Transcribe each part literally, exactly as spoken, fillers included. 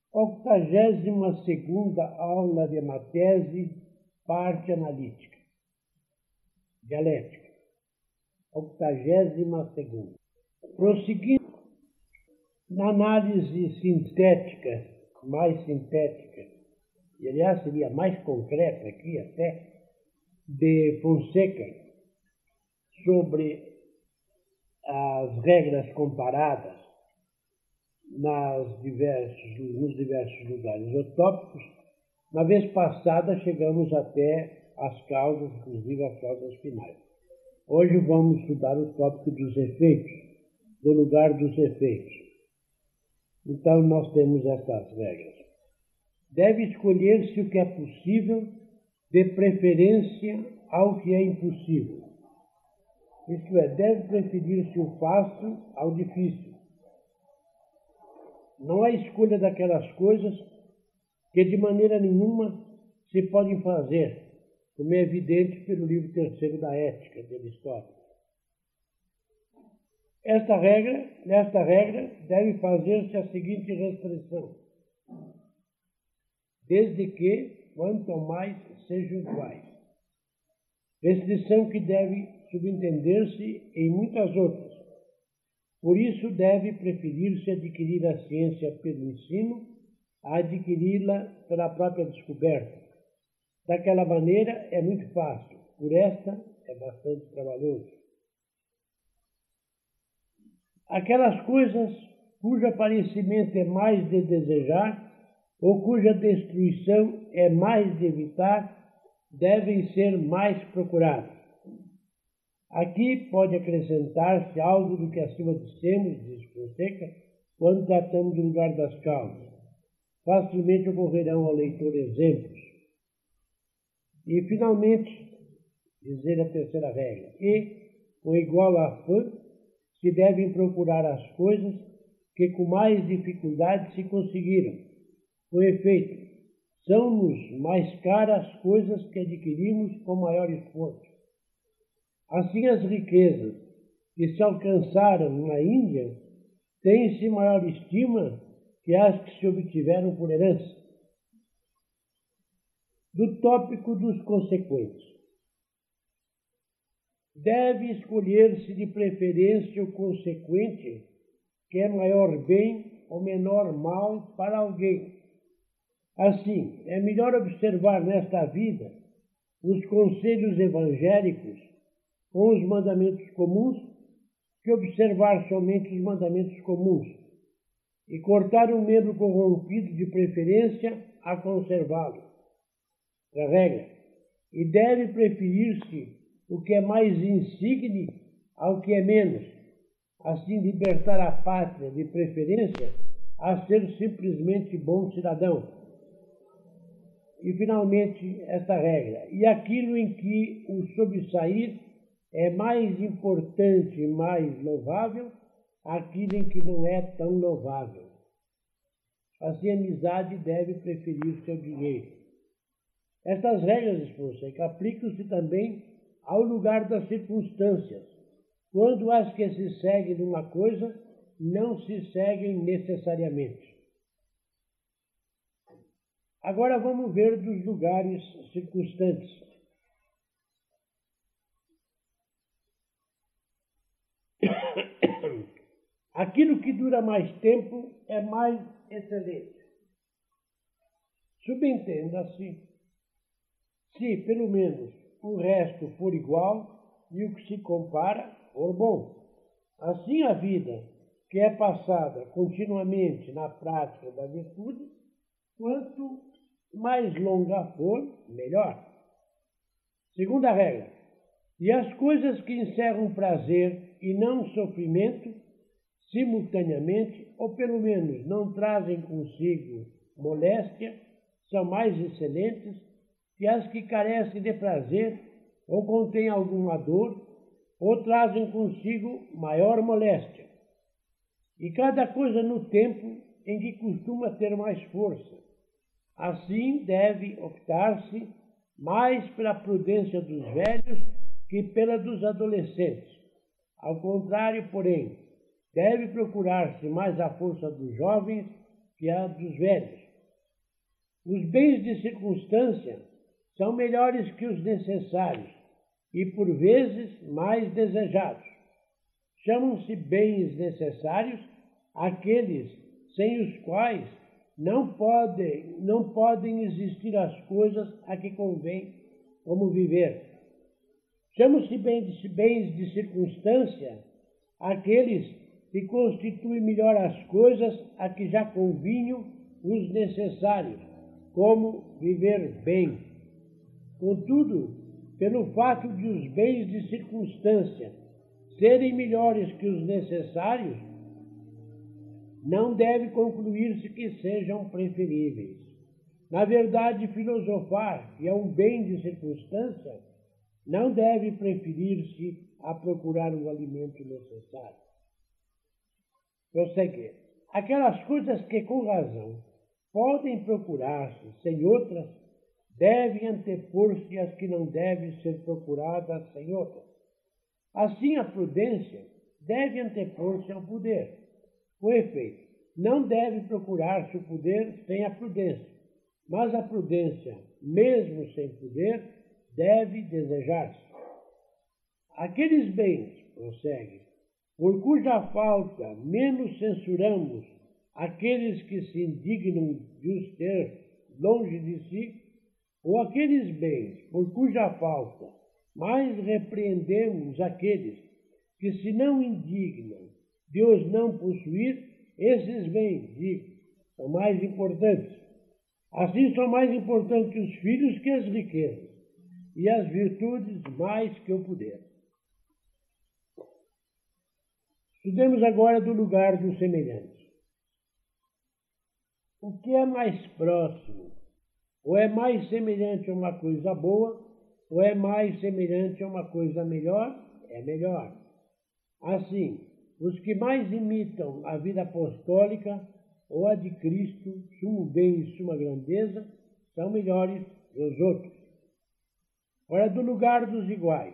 Octagésima segunda aula de uma tese, parte analítica. Dialética. Octagésima segunda. Prosseguindo na análise sintética, mais sintética, e aliás seria mais concreta aqui até, de Fonseca, sobre as regras comparadas nas diversos, nos diversos lugares utópicos. Na vez passada chegamos até as causas, inclusive as causas finais. Hoje vamos estudar o tópico dos efeitos, do lugar dos efeitos. Então nós temos estas regras. Deve escolher-se o que é possível, de preferência ao que é impossível. Isto é, deve preferir-se o fácil ao difícil. Não há escolha daquelas coisas que de maneira nenhuma se podem fazer, como é evidente pelo livro terceiro da Ética, de Aristóteles. Esta regra, nesta regra, deve fazer-se a seguinte restrição: desde que, quanto mais, sejam iguais. Restrição que deve subentender-se em muitas outras. Por isso, deve preferir-se adquirir a ciência pelo ensino a adquiri-la pela própria descoberta. Daquela maneira é muito fácil, por esta é bastante trabalhoso. Aquelas coisas cujo aparecimento é mais de desejar ou cuja destruição é mais de evitar, devem ser mais procuradas. Aqui pode acrescentar-se algo do que acima dissemos, diz Fonseca, quando tratamos do lugar das causas. Facilmente ocorrerão ao leitor exemplos. E, finalmente, dizer a terceira regra: e, com igual afã, se devem procurar as coisas que com mais dificuldade se conseguiram. Com efeito, são-nos mais caras as coisas que adquirimos com maior esforço. Assim, as riquezas que se alcançaram na Índia têm-se maior estima que as que se obtiveram por herança. Do tópico dos consequentes. Deve escolher-se de preferência o consequente que é maior bem ou menor mal para alguém. Assim, é melhor observar nesta vida os conselhos evangélicos com os mandamentos comuns que observar somente os mandamentos comuns e cortar um membro corrompido de preferência a conservá-lo. A regra. E deve preferir-se o que é mais insigne ao que é menos, assim libertar a pátria de preferência a ser simplesmente bom cidadão. E, finalmente, esta regra. E aquilo em que o sobressair é mais importante e mais louvável, aquilo em que não é tão louvável. Assim, a amizade deve preferir-se ao dinheiro. Estas regras, de Fonseca, aplicam-se também ao lugar das circunstâncias, quando as que se seguem numa coisa não se seguem necessariamente. Agora vamos ver dos lugares circunstantes. Aquilo que dura mais tempo é mais excelente. Subentenda-se, se pelo menos o resto for igual e o que se compara for bom. Assim, a vida que é passada continuamente na prática da virtude, quanto mais longa for, melhor. Segunda regra. E as coisas que encerram prazer e não sofrimento, simultaneamente, ou pelo menos não trazem consigo moléstia, são mais excelentes que as que carecem de prazer ou contêm alguma dor ou trazem consigo maior moléstia. E cada coisa no tempo em que costuma ter mais força. Assim deve optar-se mais pela prudência dos velhos que pela dos adolescentes. Ao contrário, porém, deve procurar-se mais a força dos jovens que a dos velhos. Os bens de circunstância são melhores que os necessários e, por vezes, mais desejados. Chamam-se bens necessários aqueles sem os quais não podem, não podem existir as coisas a que convém como viver. Chamam-se bens de circunstância aqueles que constituem melhor as coisas a que já convinham os necessários, como viver bem. Contudo, pelo fato de os bens de circunstância serem melhores que os necessários, não deve concluir-se que sejam preferíveis. Na verdade, filosofar, que é um bem de circunstância, não deve preferir-se a procurar o alimento necessário. Prossegue. Aquelas coisas que, com razão, podem procurar-se sem outras, devem antepor-se às que não devem ser procuradas sem outras. Assim, a prudência deve antepor-se ao poder. Com efeito, não deve procurar-se o poder sem a prudência, mas a prudência, mesmo sem poder, deve desejar-se. Aqueles bens, prossegue, por cuja falta menos censuramos aqueles que se indignam de os ter longe de si, ou aqueles bens por cuja falta mais repreendemos aqueles que se não indignam de os não possuir, esses bens, digo, são mais importantes. Assim são mais importantes os filhos que as riquezas, e as virtudes mais que o poder. Estudemos agora do lugar dos semelhantes. O que é mais próximo? Ou é mais semelhante a uma coisa boa, ou é mais semelhante a uma coisa melhor? É melhor. Assim, os que mais imitam a vida apostólica ou a de Cristo, sumo bem e suma grandeza, são melhores que os outros. Ora, do lugar dos iguais.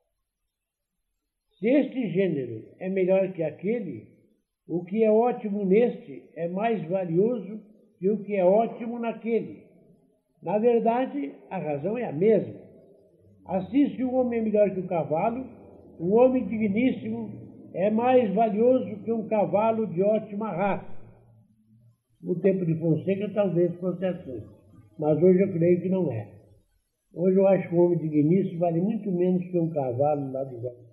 Se este gênero é melhor que aquele, o que é ótimo neste é mais valioso que o que é ótimo naquele. Na verdade, a razão é a mesma. Assim, se o homem é melhor que o cavalo, um homem digníssimo é mais valioso que um cavalo de ótima raça. No tempo de Fonseca talvez fosse assim, mas hoje eu creio que não é. Hoje eu acho que um homem digníssimo vale muito menos que um cavalo lá de igual.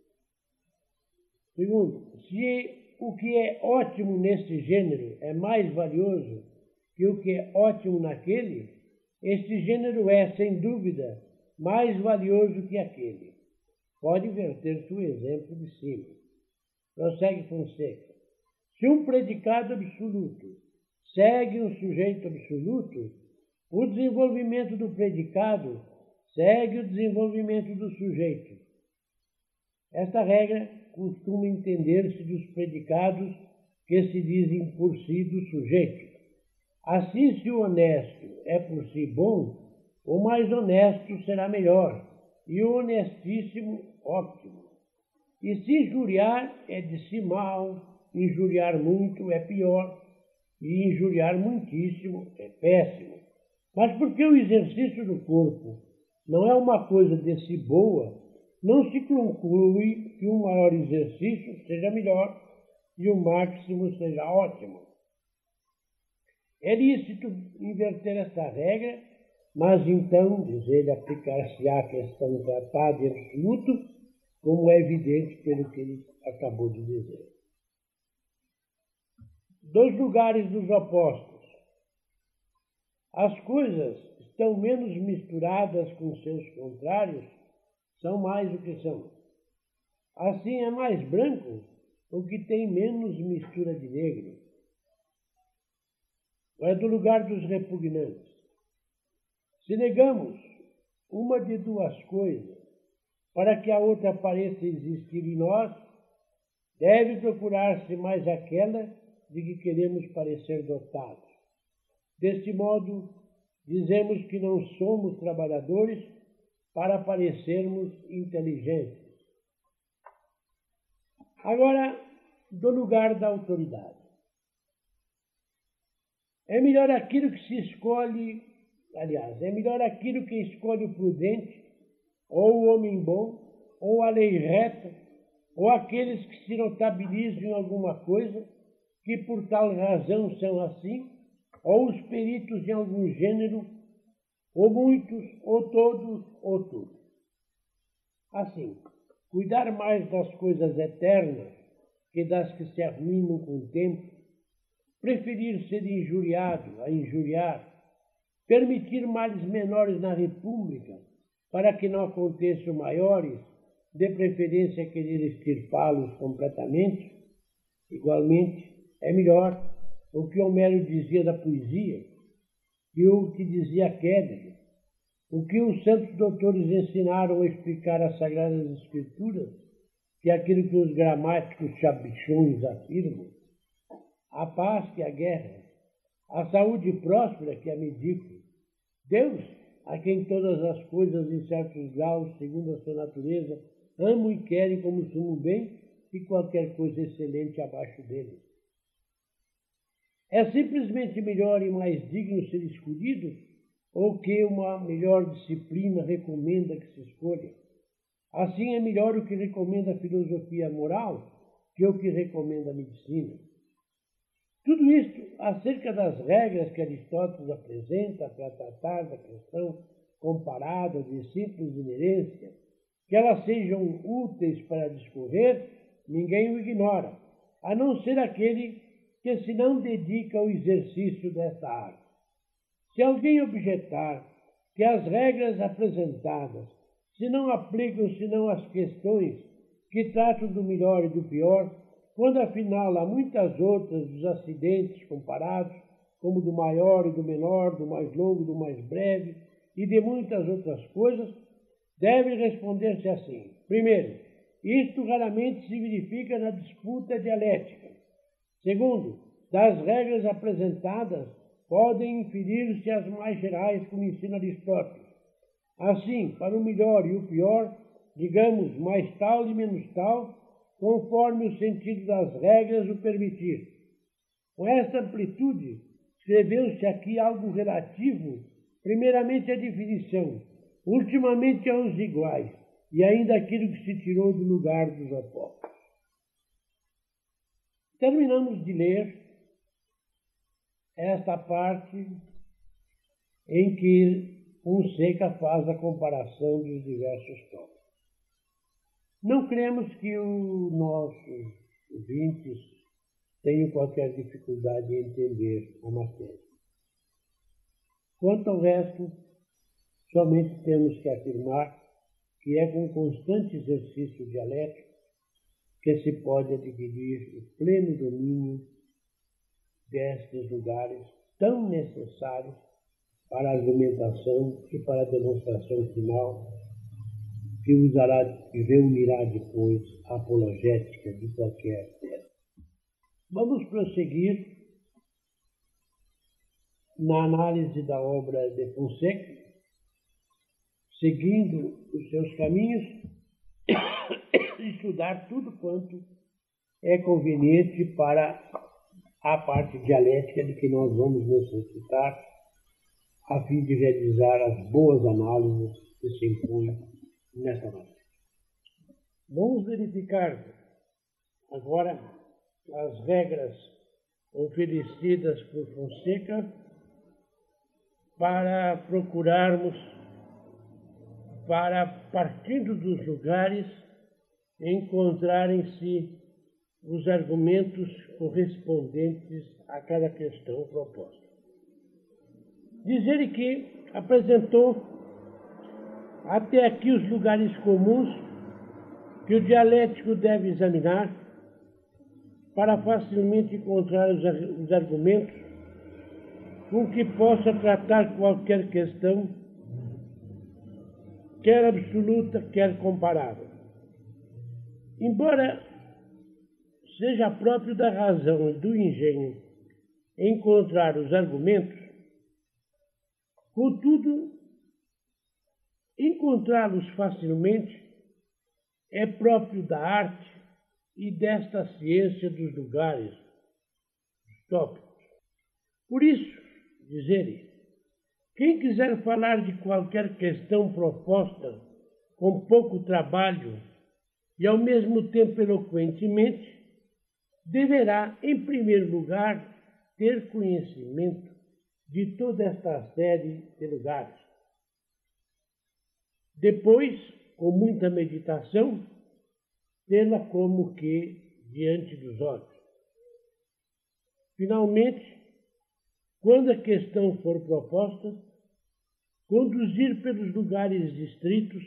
Segundo, se o que é ótimo neste gênero é mais valioso que o que é ótimo naquele, este gênero é, sem dúvida, mais valioso que aquele. Pode inverter-se o exemplo de cima. Prossegue Fonseca. Se um predicado absoluto segue um sujeito absoluto, o desenvolvimento do predicado segue o desenvolvimento do sujeito. Esta regra costuma entender-se dos predicados que se dizem por si do sujeito. Assim, se o honesto é por si bom, o mais honesto será melhor, e o honestíssimo óptimo. E se injuriar é de si mal, injuriar muito é pior, e injuriar muitíssimo é péssimo. Mas porque o exercício do corpo não é uma coisa de si boa, não se conclui que um maior exercício seja melhor e o máximo seja ótimo. É lícito inverter esta regra, mas então, diz ele, aplicar-se-á a questão tratada em absoluto, como é evidente pelo que ele acabou de dizer. Dois lugares dos opostos. As coisas estão menos misturadas com seus contrários, são mais o que são. Assim é mais branco o que tem menos mistura de negro. É do lugar dos repugnantes. Se negamos uma de duas coisas para que a outra pareça existir em nós, deve procurar-se mais aquela de que queremos parecer dotados. Deste modo, dizemos que não somos trabalhadores para parecermos inteligentes. Agora, do lugar da autoridade. É melhor aquilo que se escolhe, aliás, é melhor aquilo que escolhe o prudente, ou o homem bom, ou a lei reta, ou aqueles que se notabilizam em alguma coisa, que por tal razão são assim, ou os peritos em algum gênero, ou muitos, ou todos, ou tudo. Assim, cuidar mais das coisas eternas que das que se arruinam com o tempo, preferir ser injuriado a injuriar, permitir males menores na república, para que não aconteçam maiores, de preferência querer extirpá-los completamente, igualmente é melhor o que Homero dizia da poesia e o que dizia Quédrio, o que os santos doutores ensinaram a explicar as Sagradas Escrituras, que é aquilo que os gramáticos chabichões afirmam, a paz que é a guerra, a saúde próspera que é medíocre, Deus, a quem todas as coisas em certos graus, segundo a sua natureza, amam e querem como sumo bem e qualquer coisa excelente abaixo dele. É simplesmente melhor e mais digno ser escolhido, ou que uma melhor disciplina recomenda que se escolha. Assim é melhor o que recomenda a filosofia moral que o que recomenda a medicina. Tudo isto acerca das regras que Aristóteles apresenta para tratar da questão comparada de simples inerência, que elas sejam úteis para discorrer, ninguém o ignora, a não ser aquele que se não dedica ao exercício dessa arte. Se alguém objetar que as regras apresentadas se não aplicam senão às questões que tratam do melhor e do pior, quando afinal há muitas outras dos acidentes comparados, como do maior e do menor, do mais longo e do mais breve, e de muitas outras coisas, deve responder-se assim. Primeiro, isto raramente se verifica na disputa dialética. Segundo, das regras apresentadas podem inferir-se as mais gerais, como ensina Aristóteles. Assim, para o melhor e o pior, digamos mais tal e menos tal, conforme o sentido das regras o permitir. Com esta amplitude, escreveu-se aqui algo relativo, primeiramente à definição, ultimamente aos iguais, e ainda aquilo que se tirou do lugar dos opostos. Terminamos de ler esta parte em que Fonseca faz a comparação dos diversos tópicos. Não cremos que os nossos ouvintes tenham qualquer dificuldade em entender a matéria. Quanto ao resto, somente temos que afirmar que é com constante exercício dialético que se pode adquirir o pleno domínio destes lugares tão necessários para a argumentação e para a demonstração final que usará e reunirá depois a apologética de qualquer tese. Vamos prosseguir na análise da obra de Fonseca, seguindo os seus caminhos, estudar tudo quanto é conveniente para a parte dialética de que nós vamos necessitar a fim de realizar as boas análises que se impõem nessa matéria. Vamos verificar agora as regras oferecidas por Fonseca para procurarmos, para, partindo dos lugares, encontrar em si os argumentos correspondentes a cada questão proposta. Diz ele que apresentou até aqui os lugares comuns que o dialético deve examinar para facilmente encontrar os argumentos com que possa tratar qualquer questão, quer absoluta, quer comparável. Embora seja próprio da razão e do engenho encontrar os argumentos, contudo, encontrá-los facilmente é próprio da arte e desta ciência dos lugares, dos tópicos. Por isso, diz ele, quem quiser falar de qualquer questão proposta com pouco trabalho e ao mesmo tempo eloquentemente, deverá, em primeiro lugar, ter conhecimento de toda esta série de lugares. Depois, com muita meditação, tê-la como que diante dos olhos. Finalmente, quando a questão for proposta, conduzir pelos lugares distritos,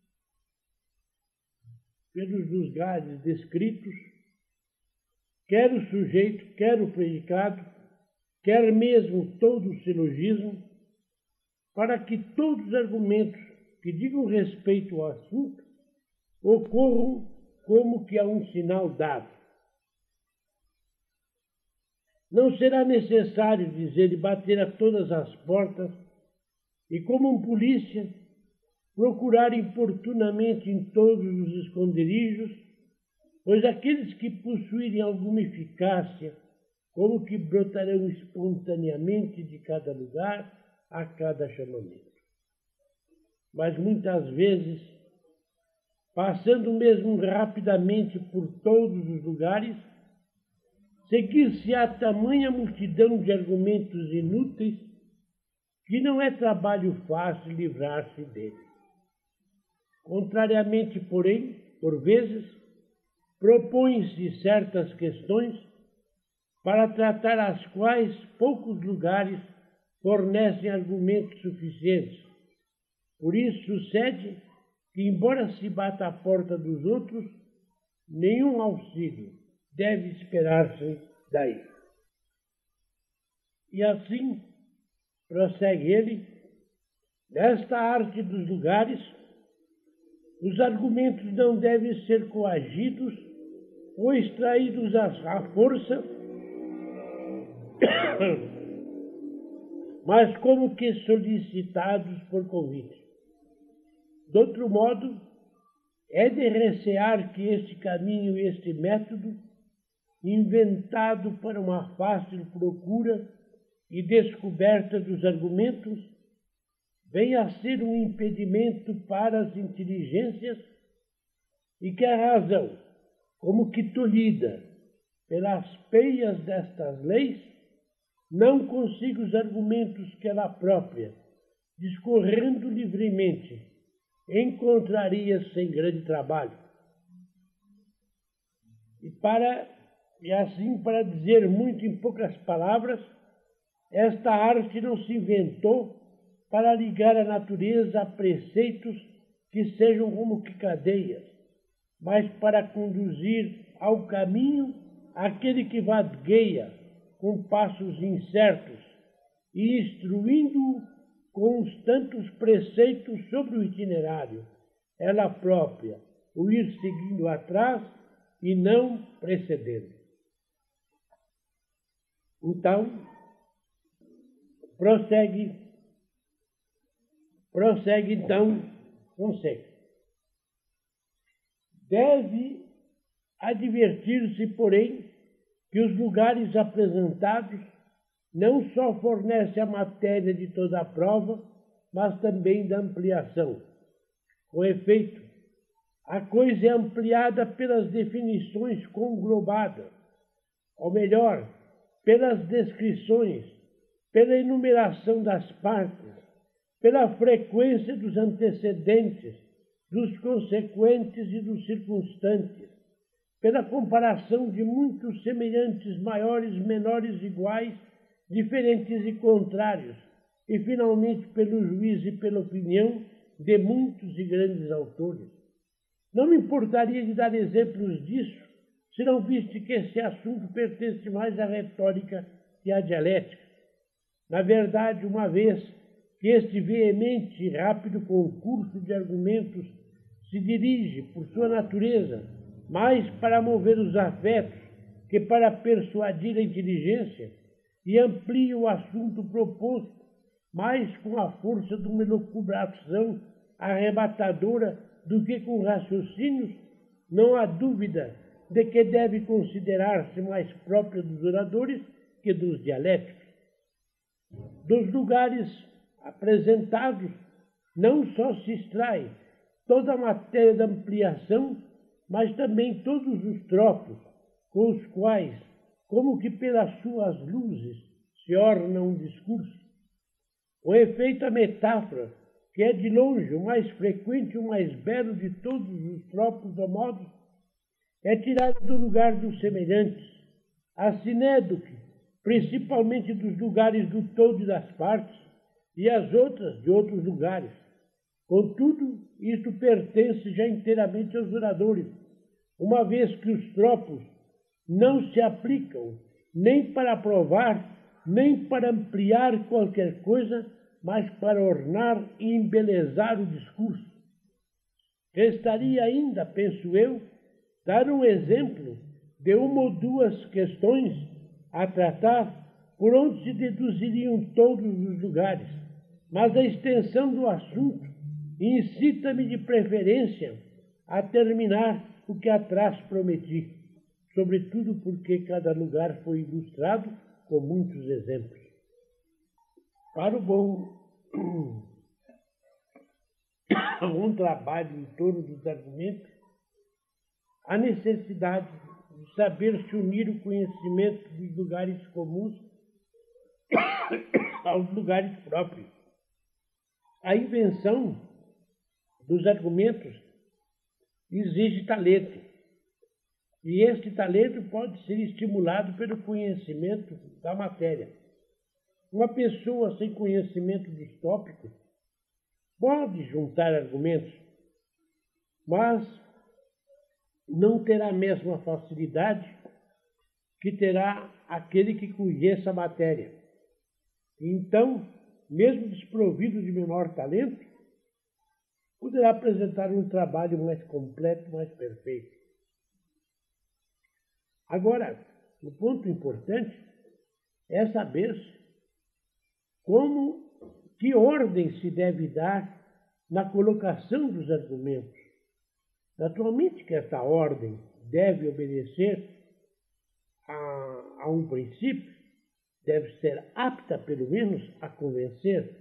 pelos lugares descritos, quer o sujeito, quer o predicado, quer mesmo todo o silogismo, para que todos os argumentos que digam respeito ao assunto ocorram como que a um sinal dado. Não será necessário, diz ele, bater a todas as portas e, como um polícia, procurar importunamente em todos os esconderijos, pois aqueles que possuírem alguma eficácia, como que brotarão espontaneamente de cada lugar a cada chamamento. Mas muitas vezes, passando mesmo rapidamente por todos os lugares, seguir-se-á tamanha multidão de argumentos inúteis que não é trabalho fácil livrar-se deles. Contrariamente, porém, por vezes, propõem-se certas questões para tratar as quais poucos lugares fornecem argumentos suficientes. Por isso sucede que, embora se bata à porta dos outros, nenhum auxílio deve esperar-se daí. E assim, prossegue ele, nesta arte dos lugares, os argumentos não devem ser coagidos ou extraídos à força, mas como que solicitados por convite. De outro modo, é de recear que este caminho e este método, inventado para uma fácil procura e descoberta dos argumentos, venha a ser um impedimento para as inteligências e que a razão, como que tolhida pelas peias destas leis, não consiga os argumentos que ela própria, discorrendo livremente, encontraria sem grande trabalho. E, para, e assim, para dizer muito em poucas palavras, esta arte não se inventou para ligar a natureza a preceitos que sejam como que cadeias, mas para conduzir ao caminho aquele que vagueia com passos incertos e instruindo-o com os tantos preceitos sobre o itinerário, ela própria, o ir seguindo atrás e não precedendo. Então, prossegue, prossegue então, Fonseca. Deve advertir-se, porém, que os lugares apresentados não só fornecem a matéria de toda a prova, mas também da ampliação. Com efeito, a coisa é ampliada pelas definições conglobadas, ou melhor, pelas descrições, pela enumeração das partes, pela frequência dos antecedentes, dos consequentes e dos circunstantes, pela comparação de muitos semelhantes, maiores, menores, iguais, diferentes e contrários, e finalmente pelo juízo e pela opinião de muitos e grandes autores. Não me importaria de dar exemplos disso, se não viste que esse assunto pertence mais à retórica que à dialética. Na verdade, uma vez que este veemente e rápido concurso de argumentos se dirige, por sua natureza, mais para mover os afetos que para persuadir a inteligência, e amplia o assunto proposto, mais com a força de uma elucubração arrebatadora do que com raciocínios, não há dúvida de que deve considerar-se mais própria dos oradores que dos dialéticos. Dos lugares apresentados, não só se extrai toda a matéria da ampliação, mas também todos os tropos com os quais, como que pelas suas luzes, se orna um discurso. O efeito, a metáfora, que é de longe o mais frequente e o mais belo de todos os tropos do modo, é tirada do lugar dos semelhantes, a sinédoque, principalmente dos lugares do todo e das partes, e as outras de outros lugares. Contudo, isto pertence já inteiramente aos oradores, uma vez que os tropos não se aplicam nem para provar, nem para ampliar qualquer coisa, mas para ornar e embelezar o discurso. Restaria ainda, penso eu, dar um exemplo de uma ou duas questões a tratar por onde se deduziriam todos os lugares, mas a extensão do assunto incita-me de preferência a terminar o que atrás prometi, sobretudo porque cada lugar foi ilustrado com muitos exemplos. Para o bom um trabalho em torno dos argumentos, a necessidade de saber se unir o conhecimento dos lugares comuns aos lugares próprios. A invenção dos argumentos exige talento, e este talento pode ser estimulado pelo conhecimento da matéria. Uma pessoa sem conhecimento dos tópicos pode juntar argumentos, mas não terá a mesma facilidade que terá aquele que conhece a matéria. Então, mesmo desprovido de menor talento, poderá apresentar um trabalho mais completo, mais perfeito. Agora, o ponto importante é saber como, que ordem se deve dar na colocação dos argumentos. Naturalmente que essa ordem deve obedecer a, a um princípio, deve ser apta, pelo menos, a convencer,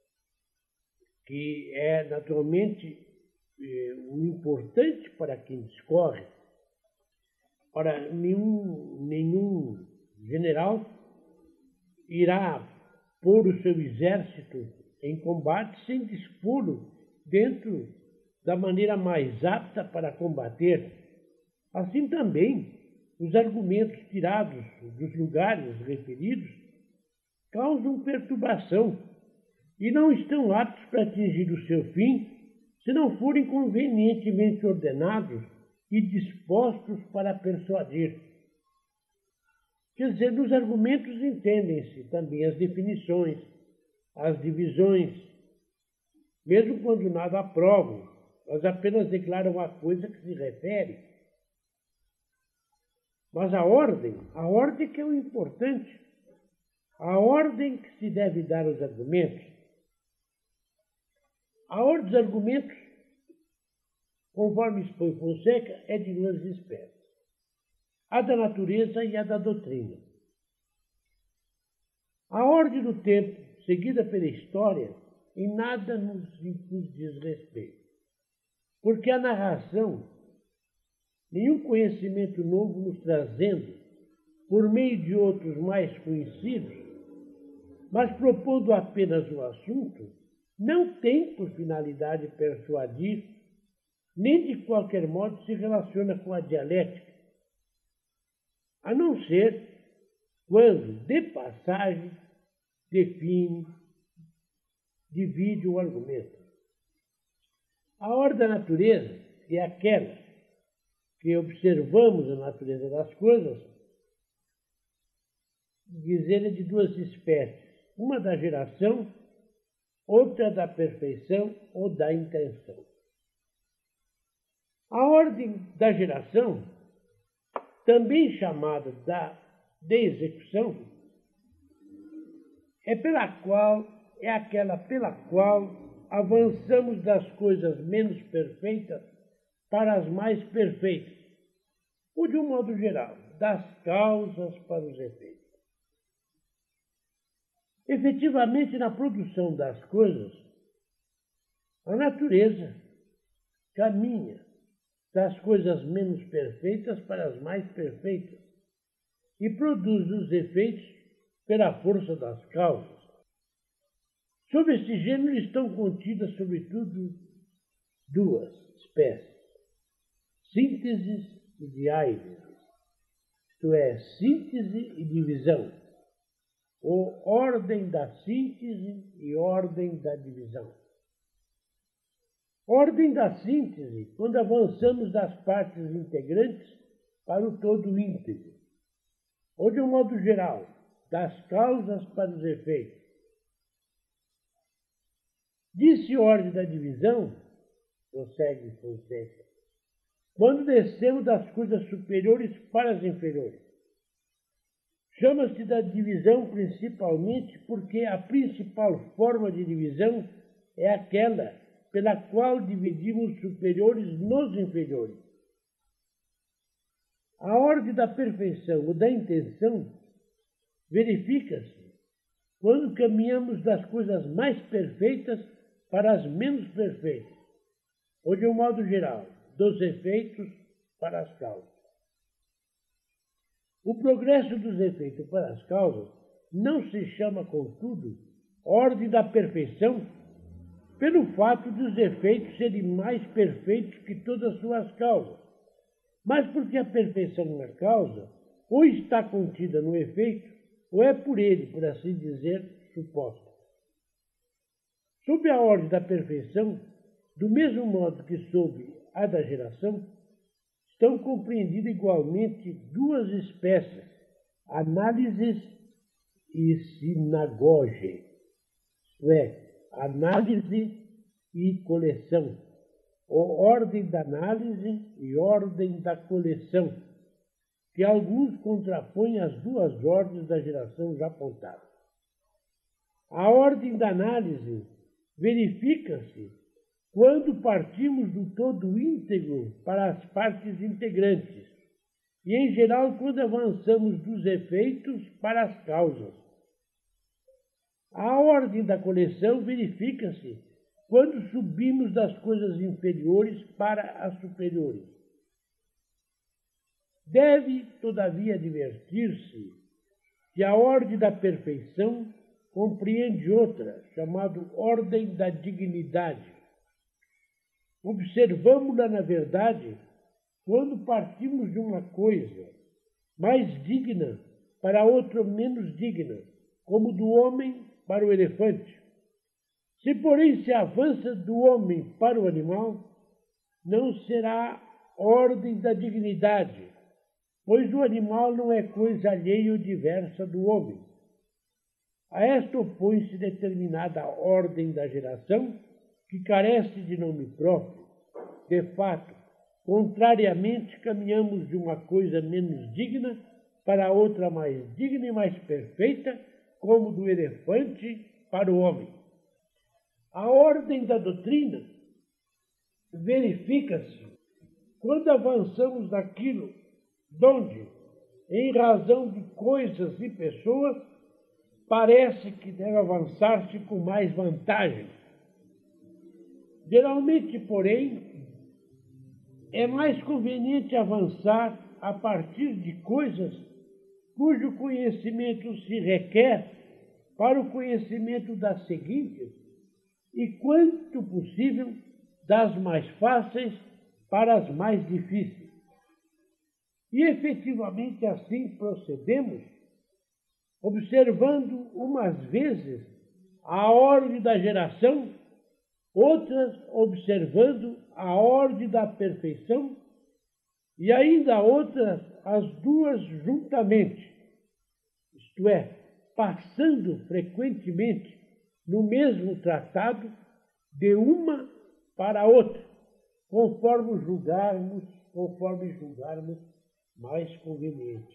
que é naturalmente eh, o importante para quem discorre. Ora, nenhum, nenhum general irá pôr o seu exército em combate sem dispô-lo dentro da maneira mais apta para combater. Assim também, os argumentos tirados dos lugares referidos causam perturbação e não estão aptos para atingir o seu fim se não forem convenientemente ordenados e dispostos para persuadir. Quer dizer, nos argumentos entendem-se também as definições, as divisões, mesmo quando nada aprovam, mas apenas declaram a coisa que se refere. Mas a ordem, a ordem que é o importante, a ordem que se deve dar aos argumentos. A ordem dos argumentos, conforme expõe Fonseca, é de duas espécies: a da natureza e a da doutrina. A ordem do tempo, seguida pela história, em nada nos, nos diz respeito, porque a narração, nenhum conhecimento novo nos trazendo, por meio de outros mais conhecidos, mas propondo apenas o assunto, não tem por finalidade persuadir, nem de qualquer modo se relaciona com a dialética, a não ser quando, de passagem, define, divide o argumento. A ordem da natureza é aquela que observamos a natureza das coisas, dizer é de duas espécies, uma da geração, outra da perfeição ou da intenção. A ordem da geração, também chamada da de execução, é pela qual é aquela pela qual avançamos das coisas menos perfeitas para as mais perfeitas, ou de um modo geral, das causas para os efeitos. Efetivamente, na produção das coisas, a natureza caminha das coisas menos perfeitas para as mais perfeitas e produz os efeitos pela força das causas. Sob este gênero estão contidas, sobretudo, duas espécies: síntese e diálise, isto é, síntese e divisão, ou ordem da síntese e ordem da divisão. Ordem da síntese, quando avançamos das partes integrantes para o todo íntegro, ou, de um modo geral, das causas para os efeitos. Disse ordem da divisão, prossegue Fonseca, quando descemos das coisas superiores para as inferiores. Chama-se da divisão principalmente porque a principal forma de divisão é aquela pela qual dividimos os superiores nos inferiores. A ordem da perfeição ou da intenção verifica-se quando caminhamos das coisas mais perfeitas para as menos perfeitas, ou, de um modo geral, dos efeitos para as causas. O progresso dos efeitos para as causas não se chama, contudo, ordem da perfeição pelo fato de os efeitos serem mais perfeitos que todas as suas causas, mas porque a perfeição na causa ou está contida no efeito, ou é por ele, por assim dizer, suposta. Sob a ordem da perfeição, do mesmo modo que sob a da geração, estão compreendidas igualmente duas espécies, análises e sinagoge, isto é, análise e coleção, ou ordem da análise e ordem da coleção, que alguns contrapõem as duas ordens da geração já apontadas. A ordem da análise verifica-se quando partimos do todo íntegro para as partes integrantes, e, em geral, quando avançamos dos efeitos para as causas. A ordem da coleção verifica-se quando subimos das coisas inferiores para as superiores. Deve, todavia, advertir-se que a ordem da perfeição compreende outra, chamada ordem da dignidade. Observamos-la, na verdade, quando partimos de uma coisa mais digna para outra menos digna, como do homem para o elefante. Se, porém, se avança do homem para o animal, não será ordem da dignidade, pois o animal não é coisa alheia ou diversa do homem. A esta opõe-se determinada ordem da geração, que carece de nome próprio. De fato, contrariamente, caminhamos de uma coisa menos digna para outra mais digna e mais perfeita, como do elefante para o homem. A ordem da doutrina verifica-se quando avançamos daquilo donde, em razão de coisas e pessoas, parece que deve avançar-se com mais vantagem. Geralmente, porém, é mais conveniente avançar a partir de coisas cujo conhecimento se requer para o conhecimento das seguintes e, quanto possível, das mais fáceis para as mais difíceis. E, efetivamente, assim procedemos, observando umas vezes a ordem da geração, outras observando a ordem da perfeição e ainda outras as duas juntamente, isto é, passando frequentemente no mesmo tratado de uma para a outra, conforme julgarmos, conforme julgarmos mais conveniente.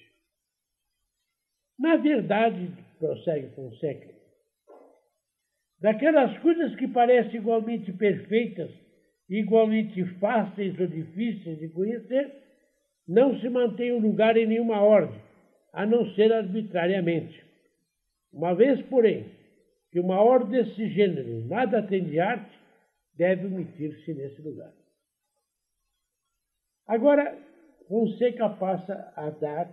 Na verdade, prossegue Fonseca, daquelas coisas que parecem igualmente perfeitas, igualmente fáceis ou difíceis de conhecer, não se mantém um lugar em nenhuma ordem, a não ser arbitrariamente. Uma vez, porém, que uma ordem desse gênero nada tem de arte, deve omitir-se nesse lugar. Agora, Fonseca passa a dar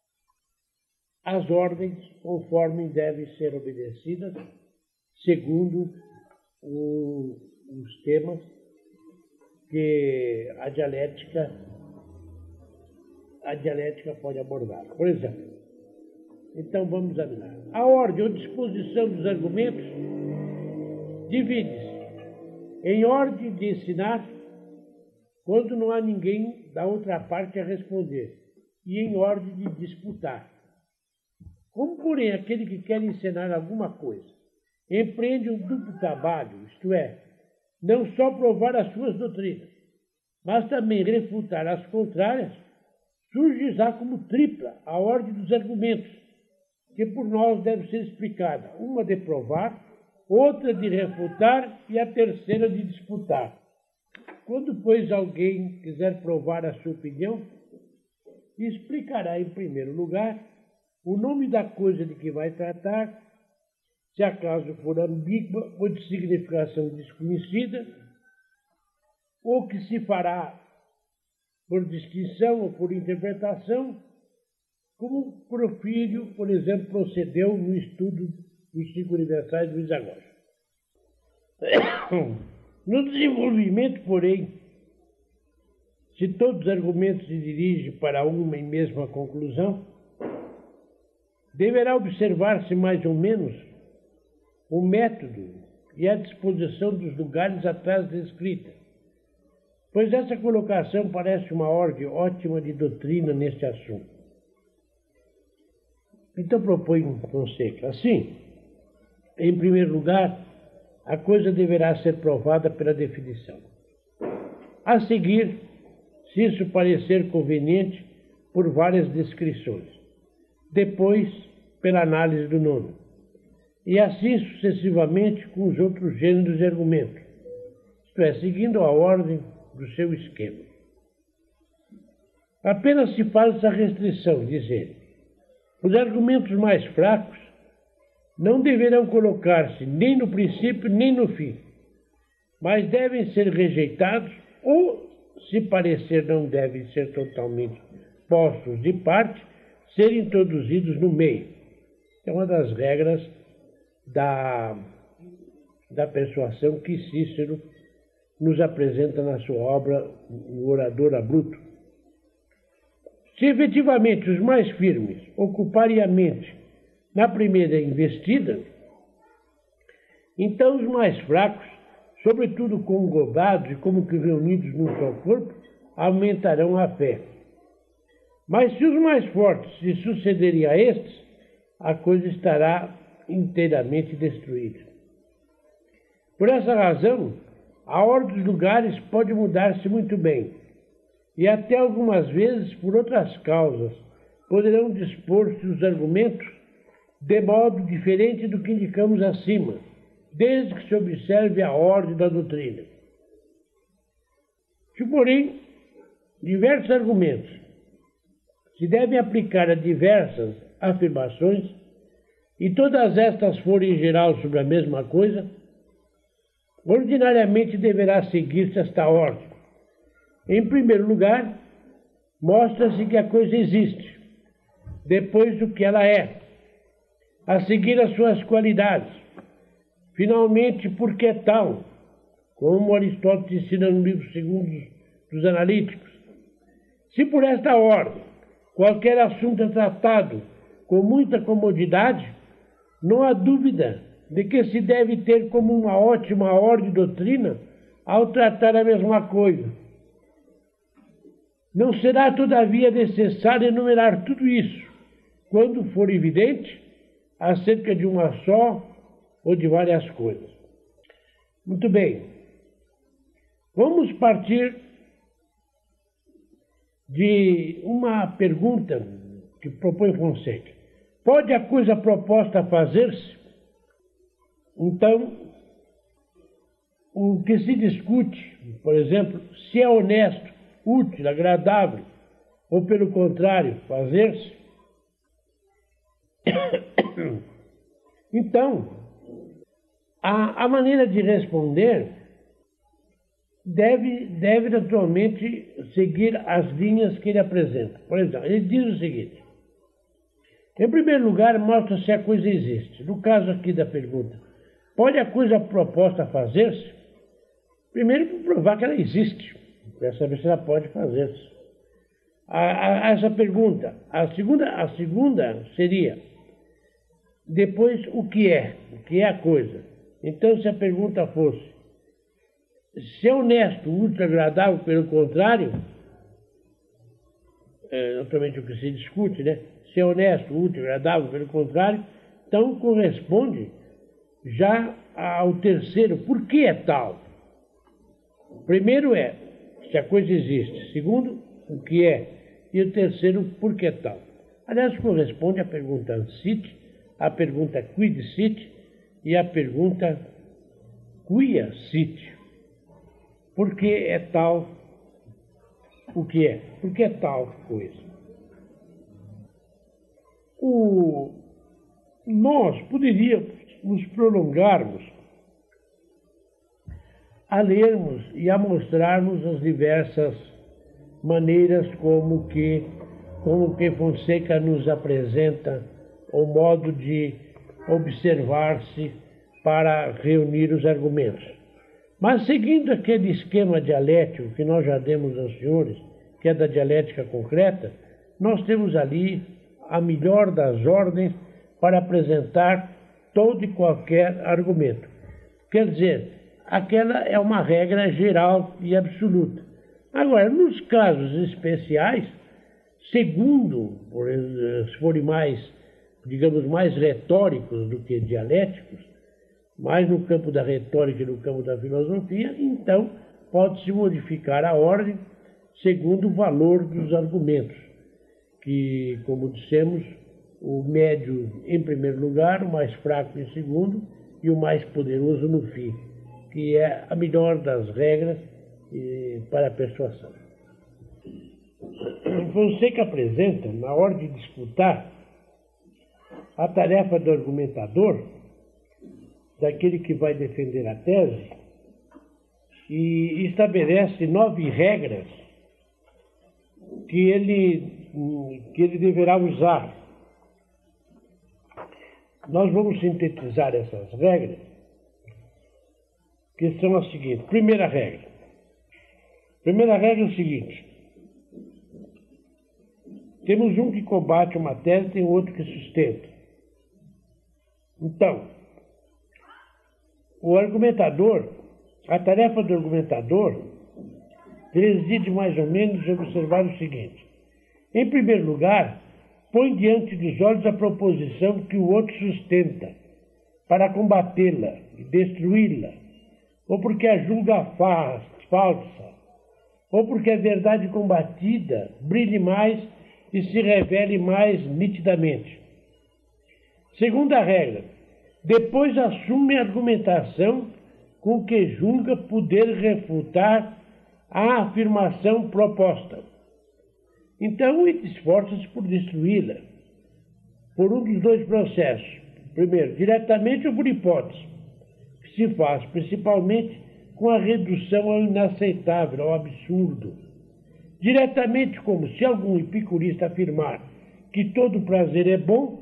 as ordens conforme devem ser obedecidas, segundo o, os temas que a dialética, a dialética pode abordar. Por exemplo, então vamos examinar. A ordem ou disposição dos argumentos divide-se em ordem de ensinar, quando não há ninguém da outra parte a responder, e em ordem de disputar. Como, porém, aquele que quer ensinar alguma coisa empreende um duplo trabalho, isto é, não só provar as suas doutrinas, mas também refutar as contrárias, surge já como tripla a ordem dos argumentos, que por nós deve ser explicada, uma de provar, outra de refutar e a terceira de disputar. Quando, pois, alguém quiser provar a sua opinião, explicará, em primeiro lugar, o nome da coisa de que vai tratar, se acaso for ambígua ou de significação desconhecida, ou que se fará por distinção ou por interpretação, como Porfírio, por exemplo, procedeu no estudo dos cinco universais de Luiz Agostinho. No desenvolvimento, porém, se todos os argumentos se dirigem para uma e mesma conclusão, deverá observar-se mais ou menos o método e a disposição dos lugares atrás descrita, pois essa colocação parece uma ordem ótima de doutrina neste assunto. Então propõe Fonseca, assim, em primeiro lugar, a coisa deverá ser provada pela definição. A seguir, se isso parecer conveniente, por várias descrições. Depois, pela análise do nome. E assim sucessivamente com os outros gêneros de argumentos, isto é, seguindo a ordem do seu esquema. Apenas se faz essa restrição, diz ele. Os argumentos mais fracos não deverão colocar-se nem no princípio nem no fim, mas devem ser rejeitados ou, se parecer não devem ser totalmente postos de parte, ser introduzidos no meio. É uma das regras da, da persuasão que Cícero nos apresenta na sua obra O Orador a Bruto. Se efetivamente os mais firmes ocuparem a mente na primeira investida, então os mais fracos, sobretudo conglobados e como que reunidos num só corpo, aumentarão a fé. Mas se os mais fortes se sucederem a estes, a coisa estará inteiramente destruída. Por essa razão, a ordem dos lugares pode mudar-se muito bem, e até algumas vezes, por outras causas, poderão dispor-se os argumentos de modo diferente do que indicamos acima, desde que se observe a ordem da doutrina. Se, porém, diversos argumentos se devem aplicar a diversas afirmações, e todas estas forem em geral sobre a mesma coisa, ordinariamente deverá seguir-se esta ordem. Em primeiro lugar, mostra-se que a coisa existe, depois o que ela é, a seguir as suas qualidades, finalmente porque é tal, como Aristóteles ensina no livro segundo dos Analíticos. Se por esta ordem qualquer assunto é tratado com muita comodidade, não há dúvida de que se deve ter como uma ótima ordem de doutrina ao tratar a mesma coisa. Não será, todavia, necessário enumerar tudo isso, quando for evidente, acerca de uma só ou de várias coisas. Muito bem. Vamos partir de uma pergunta que propõe Fonseca. Pode a coisa proposta fazer-se? Então, o que se discute, por exemplo, se é honesto, útil, agradável, ou pelo contrário, fazer-se. Então, A, a maneira de responder deve, deve naturalmente seguir as linhas que ele apresenta. Por exemplo, ele diz o seguinte: em primeiro lugar, mostra se a coisa existe. No caso aqui da pergunta, pode a coisa proposta fazer-se? Primeiro, para provar que ela existe, para saber se ela pode fazer-se. A, a, essa pergunta. A segunda, a segunda seria, depois, o que é? O que é a coisa? Então, se a pergunta fosse, se é honesto, útil, agradável, pelo contrário, é naturalmente o que se discute, né? Se é honesto, útil, agradável, pelo contrário, então corresponde já ao terceiro, por que é tal? Primeiro é, se a coisa existe. Segundo, o que é? E o terceiro, por que é tal? Aliás, corresponde à pergunta sit, à pergunta quid sit e à pergunta quia sit. Por que é tal o que é? Por que é tal coisa? O... Nós poderíamos nos prolongarmos a lermos e a mostrarmos as diversas maneiras como que, como que Fonseca nos apresenta o modo de observar-se para reunir os argumentos. Mas seguindo aquele esquema dialético que nós já demos aos senhores, que é da dialética concreta, nós temos ali a melhor das ordens para apresentar todo e qualquer argumento. Quer dizer, aquela é uma regra geral e absoluta. Agora, nos casos especiais, segundo, se forem mais, digamos, mais retóricos do que dialéticos, mais no campo da retórica e no campo da filosofia, então pode-se modificar a ordem segundo o valor dos argumentos, que, como dissemos, o médio em primeiro lugar, o mais fraco em segundo e o mais poderoso no fim, que é a melhor das regras eh, para a persuasão. Fonseca apresenta, na hora de disputar, a tarefa do argumentador, daquele que vai defender a tese, e estabelece nove regras que ele, que ele deverá usar. Nós vamos sintetizar essas regras, que são as seguintes. Primeira regra. Primeira regra é o seguinte. Temos um que combate uma tese e tem outro que sustenta. Então, o argumentador, a tarefa do argumentador reside mais ou menos em observar o seguinte. Em primeiro lugar, põe diante dos olhos a proposição que o outro sustenta para combatê-la e destruí-la, ou porque a julga falsa, ou porque a verdade combatida brilhe mais e se revele mais nitidamente. Segunda regra, depois assume a argumentação com que julga poder refutar a afirmação proposta. Então, ele esforça-se por destruí-la, por um dos dois processos. Primeiro, diretamente ou por hipótese, que se faz principalmente com a redução ao inaceitável, ao absurdo. Diretamente, como se algum epicurista afirmar que todo prazer é bom,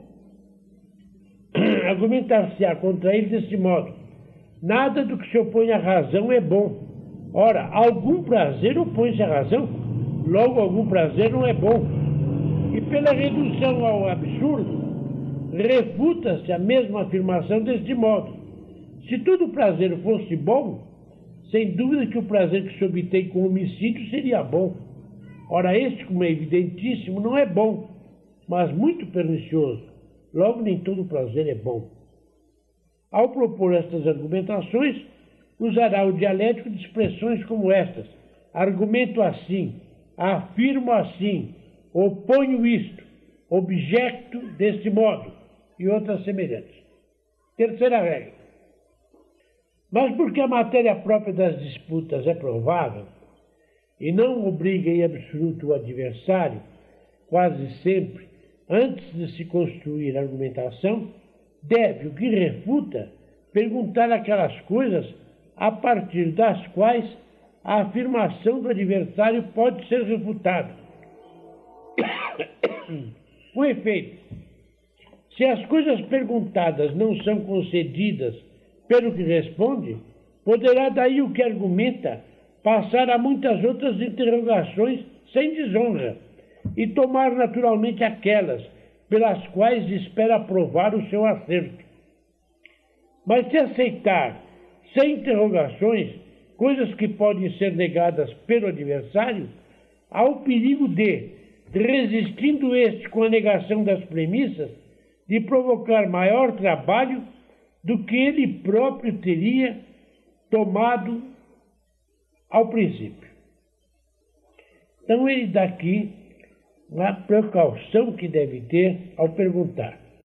argumentar-se-á contra ele desse modo: nada do que se opõe à razão é bom. Ora, algum prazer opõe-se à razão, logo algum prazer não é bom. E pela redução ao absurdo, refuta-se a mesma afirmação deste modo: se todo prazer fosse bom, sem dúvida que o prazer que se obtém com homicídio seria bom. Ora, este, como é evidentíssimo, não é bom, mas muito pernicioso. Logo, nem todo prazer é bom. Ao propor estas argumentações, usará o dialético de expressões como estas: argumento assim, afirmo assim, oponho isto, objecto deste modo, e outras semelhantes. Terceira regra. Mas porque a matéria própria das disputas é provável, e não obriga em absoluto o adversário, quase sempre, antes de se construir a argumentação, deve o que refuta perguntar aquelas coisas a partir das quais a afirmação do adversário pode ser refutada. Com efeito, se as coisas perguntadas não são concedidas pelo que responde, poderá daí o que argumenta passar a muitas outras interrogações sem desonra e tomar naturalmente aquelas pelas quais espera provar o seu acerto. Mas se aceitar sem interrogações coisas que podem ser negadas pelo adversário, há o perigo de, resistindo este com a negação das premissas, de provocar maior trabalho do que ele próprio teria tomado ao princípio. Então ele dá aqui a precaução que deve ter ao perguntar.